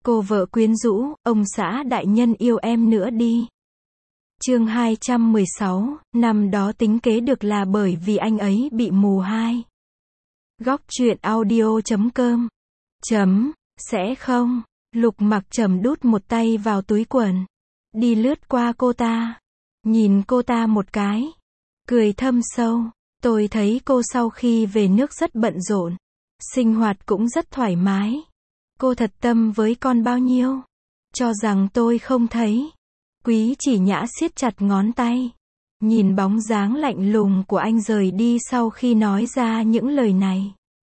Cô vợ quyến rũ, ông xã đại nhân yêu em nữa đi. Chương 216, năm đó tính kế được là bởi vì anh ấy bị mù hai. Góc truyện audio.com. Sẽ không. Lục Mặc Trầm đút một tay vào túi quần. Đi lướt qua cô ta. Nhìn cô ta một cái. Cười thâm sâu. Tôi thấy cô sau khi về nước rất bận rộn. Sinh hoạt cũng rất thoải mái. Cô thật tâm với con bao nhiêu? Cho rằng tôi không thấy. Quý Chỉ Nhã siết chặt ngón tay. Nhìn bóng dáng lạnh lùng của anh rời đi sau khi nói ra những lời này.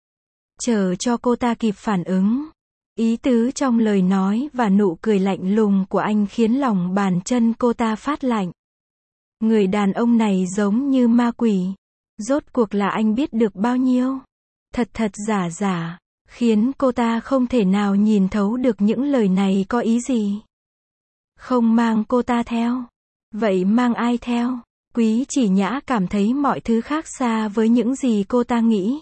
Chờ cho cô ta kịp phản ứng. Ý tứ trong lời nói và nụ cười lạnh lùng của anh khiến lòng bàn chân cô ta phát lạnh. Người đàn ông này giống như ma quỷ. Rốt cuộc là anh biết được bao nhiêu? Thật thật giả giả, khiến cô ta không thể nào nhìn thấu được những lời này có ý gì. Không mang cô ta theo. Vậy mang ai theo? Quý Chỉ Nhã cảm thấy mọi thứ khác xa với những gì cô ta nghĩ.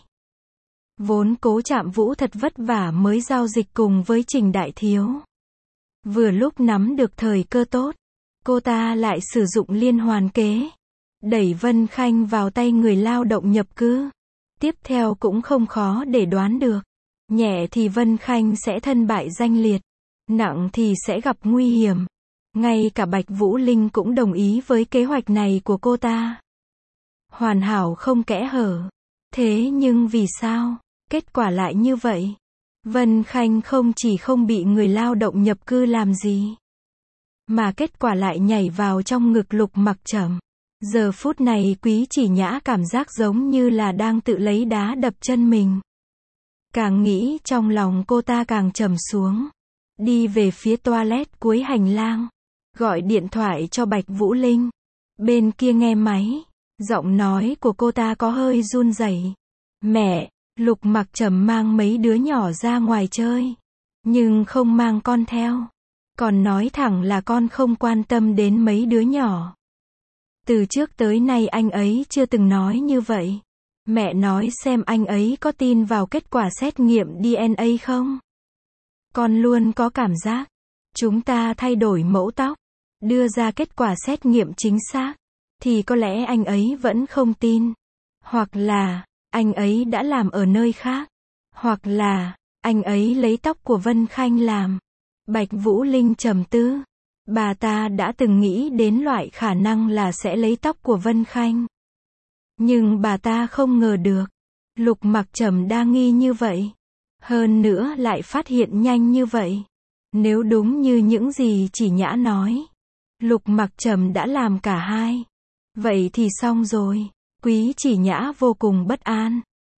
Vốn Cố Trạm Vũ thật vất vả mới giao dịch cùng với Trình Đại Thiếu. Vừa lúc nắm được thời cơ tốt, cô ta lại sử dụng liên hoàn kế. Đẩy Vân Khanh vào tay người lao động nhập cư. Tiếp theo cũng không khó để đoán được. Nhẹ thì Vân Khanh sẽ thân bại danh liệt. Nặng thì sẽ gặp nguy hiểm. Ngay cả Bạch Vũ Linh cũng đồng ý với kế hoạch này của cô ta. Hoàn hảo không kẽ hở. Thế nhưng vì sao? Kết quả lại như vậy. Vân Khanh không chỉ không bị người lao động nhập cư làm gì, mà kết quả lại nhảy vào trong ngực Lục Mặc Trầm. Giờ phút này Quý Chỉ Nhã cảm giác giống như là đang tự lấy đá đập chân mình. Càng nghĩ trong lòng cô ta càng trầm xuống. Đi về phía toilet cuối hành lang. Gọi điện thoại cho Bạch Vũ Linh. Bên kia nghe máy. Giọng nói của cô ta có hơi run rẩy. Mẹ, Lục Mặc Trầm mang mấy đứa nhỏ ra ngoài chơi. Nhưng không mang con theo. Còn nói thẳng là con không quan tâm đến mấy đứa nhỏ. Từ trước tới nay anh ấy chưa từng nói như vậy. Mẹ nói xem anh ấy có tin vào kết quả xét nghiệm DNA không? Con luôn có cảm giác. Chúng ta thay đổi mẫu tóc. Đưa ra kết quả xét nghiệm chính xác. Thì có lẽ anh ấy vẫn không tin. Hoặc là, anh ấy đã làm ở nơi khác. Hoặc là, anh ấy lấy tóc của Vân Khanh làm. Bạch Vũ Linh trầm tư. Bà ta đã từng nghĩ đến loại khả năng là sẽ lấy tóc của Vân Khanh. Nhưng bà ta không ngờ được. Lục Mặc Trầm đa nghi như vậy. Hơn nữa lại phát hiện nhanh như vậy. Nếu đúng như những gì Chỉ Nhã nói. Lục Mặc Trầm đã làm cả hai. Vậy thì xong rồi. Quý Chỉ Nhã vô cùng bất an.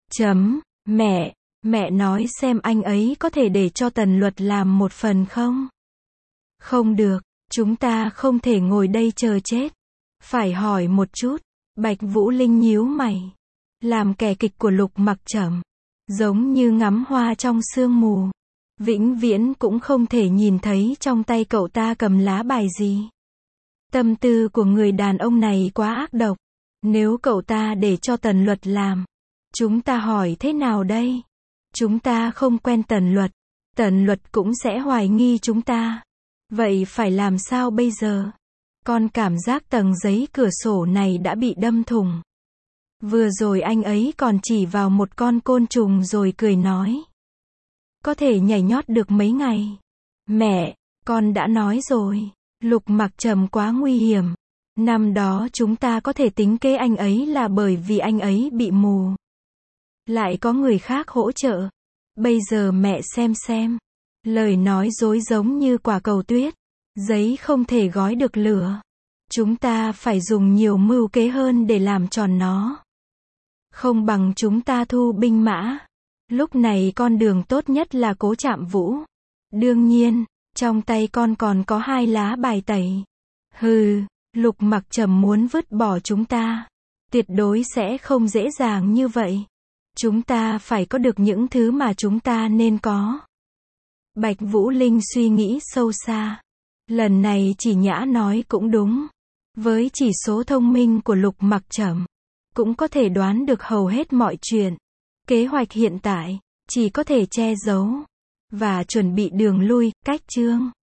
Mẹ nói xem anh ấy có thể để cho Tần Luật làm một phần không? Không được, chúng ta không thể ngồi đây chờ chết. Phải hỏi một chút. Bạch Vũ Linh nhíu mày. Làm kẻ kịch của Lục Mặc Trầm. Giống như ngắm hoa trong sương mù. Vĩnh viễn cũng không thể nhìn thấy trong tay cậu ta cầm lá bài gì. Tâm tư của người đàn ông này quá ác độc. Nếu cậu ta để cho Tần Luật làm, chúng ta hỏi thế nào đây? Chúng ta không quen Tần Luật. Tần Luật cũng sẽ hoài nghi chúng ta. Vậy phải làm sao bây giờ? Con cảm giác tầng giấy cửa sổ này đã bị đâm thủng. Vừa rồi anh ấy còn chỉ vào một con côn trùng rồi cười nói. Có thể nhảy nhót được mấy ngày. Mẹ, con đã nói rồi. Lục Mặc Trầm quá nguy hiểm. Năm đó chúng ta có thể tính kế anh ấy là bởi vì anh ấy bị mù. Lại có người khác hỗ trợ. Bây giờ mẹ xem. Lời nói dối giống như quả cầu tuyết. Giấy không thể gói được lửa. Chúng ta phải dùng nhiều mưu kế hơn để làm tròn nó. Không bằng chúng ta thu binh mã. Lúc này con đường tốt nhất là Cố Trạm Vũ. Đương nhiên, trong tay con còn có 2 lá bài tẩy. Hừ, Lục Mặc Trầm muốn vứt bỏ chúng ta. Tuyệt đối sẽ không dễ dàng như vậy. Chúng ta phải có được những thứ mà chúng ta nên có. Bạch Vũ Linh suy nghĩ sâu xa. Lần này Chỉ Nhã nói cũng đúng. Với chỉ số thông minh của Lục Mặc Trầm, cũng có thể đoán được hầu hết mọi chuyện. Kế hoạch hiện tại chỉ có thể che giấu. và chuẩn bị đường lui, cách chương.